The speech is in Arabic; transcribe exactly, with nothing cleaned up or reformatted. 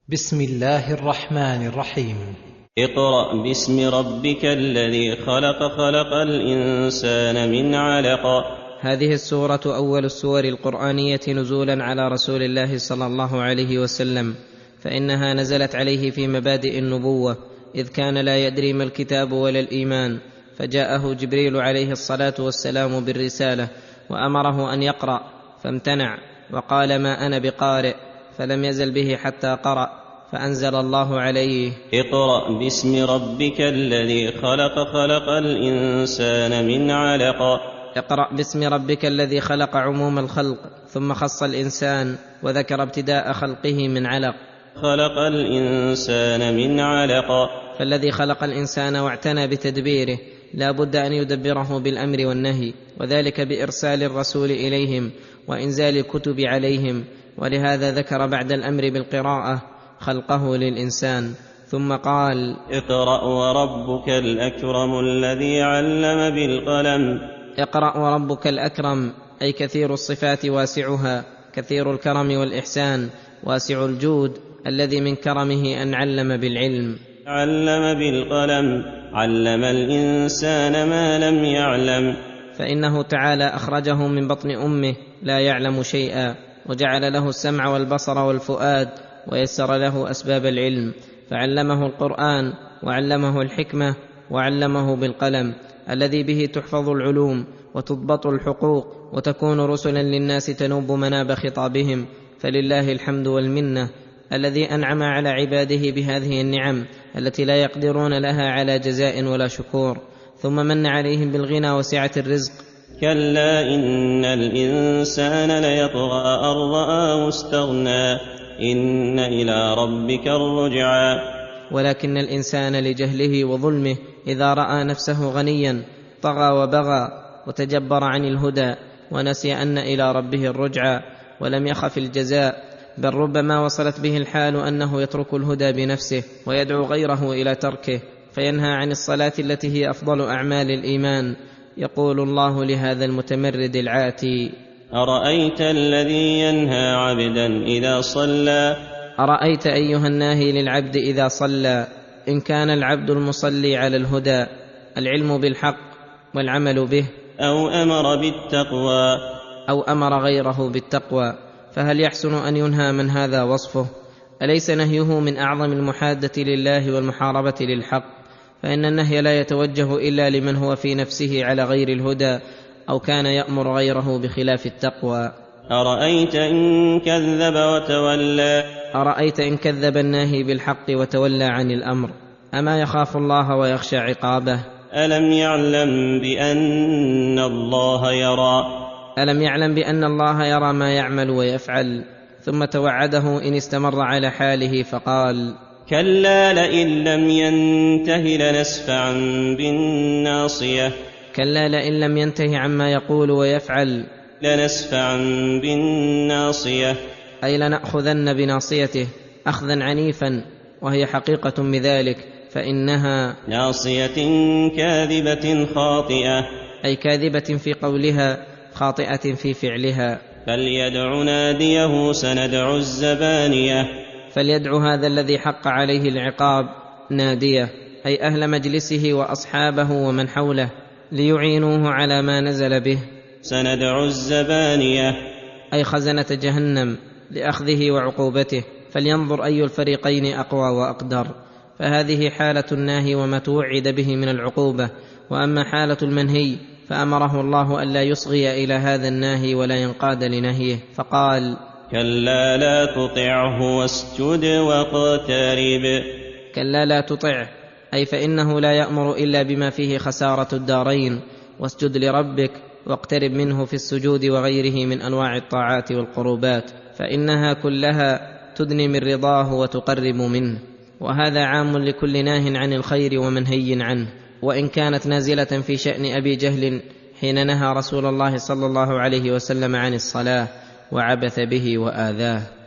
بسم الله الرحمن الرحيم. اقرأ باسم ربك الذي خلق خلق الإنسان من علق. هذه السورة أول السور القرآنية نزولا على رسول الله صلى الله عليه وسلم، فإنها نزلت عليه في مبادئ النبوة، إذ كان لا يدري ما الكتاب ولا الإيمان، فجاءه جبريل عليه الصلاة والسلام بالرسالة وأمره أن يقرأ فامتنع وقال ما أنا بقارئ، فلم يزل به حتى قرأ، فأنزل الله عليه اقرأ باسم ربك الذي خلق خلق الإنسان من علق. اقرأ باسم ربك الذي خلق عموم الخلق، ثم خص الإنسان وذكر ابتداء خلقه من علق. خلق الإنسان من علق، فالذي خلق الإنسان واعتنى بتدبيره لا بد أن يدبره بالأمر والنهي، وذلك بإرسال الرسول إليهم وإنزال الكتب عليهم، ولهذا ذكر بعد الأمر بالقراءة خلقه للإنسان، ثم قال اقرأ وربك الأكرم الذي علم بالقلم. اقرأ وربك الأكرم، أي كثير الصفات واسعها، كثير الكرم والإحسان، واسع الجود، الذي من كرمه أن علم بالعلم. علم بالقلم، علم الإنسان ما لم يعلم. فإنه تعالى أخرجه من بطن أمه لا يعلم شيئا، وجعل له السمع والبصر والفؤاد، ويسر له أسباب العلم، فعلمه القرآن وعلمه الحكمة وعلمه بالقلم الذي به تحفظ العلوم وتضبط الحقوق وتكون رسلا للناس تنوب مناب خطابهم. فلله الحمد والمنة الذي أنعم على عباده بهذه النعم التي لا يقدرون لها على جزاء ولا شكور، ثم من عليهم بالغنى وسعة الرزق. كلا إن الإنسان ليطغى أن رآه استغنى إن إلى ربك الرجعى. ولكن الإنسان لجهله وظلمه إذا رأى نفسه غنيا طغى وبغى وتجبر عن الهدى، ونسي أن إلى ربه الرجعى ولم يخف الجزاء، بل ربما وصلت به الحال أنه يترك الهدى بنفسه ويدعو غيره إلى تركه، فينهى عن الصلاة التي هي أفضل أعمال الإيمان. يقول الله لهذا المتمرد العاتي أرأيت الذي ينهى عبدا إذا صلى. أرأيت أيها الناهي للعبد إذا صلى، إن كان العبد المصلي على الهدى، العلم بالحق والعمل به، أو أمر بالتقوى، أو أمر غيره بالتقوى، فهل يحسن أن ينهى من هذا وصفه؟ أليس نهيه من أعظم المحادة لله والمحاربة للحق؟ فإن النهي لا يتوجه إلا لمن هو في نفسه على غير الهدى أو كان يأمر غيره بخلاف التقوى. أرأيت إن كذب وتولى. أرأيت إن كذب الناهي بالحق وتولى عن الأمر، أما يخاف الله ويخشى عقابه؟ ألم يعلم بأن الله يرى. ألم يعلم بأن الله يرى ما يعمل ويفعل؟ ثم توعده إن استمر على حاله فقال كلا لئن لم ينته لنسفعا بالناصية. كلا لئن لم ينته عما يقول ويفعل لنسفعا بالناصية، أي لنأخذن بناصيته أخذا عنيفا، وهي حقيقة بذلك، فإنها ناصية كاذبة خاطئة، أي كاذبة في قولها خاطئة في فعلها. فليدع ناديه سندع الزبانية. فليدع هذا الذي حق عليه العقاب ناديه، أي أهل مجلسه وأصحابه ومن حوله، ليعينوه على ما نزل به. سندع الزبانية، أي خزنة جهنم لأخذه وعقوبته، فلينظر أي الفريقين أقوى وأقدر. فهذه حالة الناهي وما توعد به من العقوبة. وأما حالة المنهي فأمره الله ألا يصغي إلى هذا الناهي ولا ينقاد لنهيه، فقال كلا لا تطعه واسجد واقترب. كلا لا تطعه، أي فإنه لا يأمر إلا بما فيه خسارة الدارين، واسجد لربك واقترب منه في السجود وغيره من أنواع الطاعات والقربات، فإنها كلها تدني من رضاه وتقرب منه. وهذا عام لكل ناه عن الخير ومنهي عنه، وإن كانت نازلة في شأن أبي جهل حين نهى رسول الله صلى الله عليه وسلم عن الصلاة وعبث به وآذاه.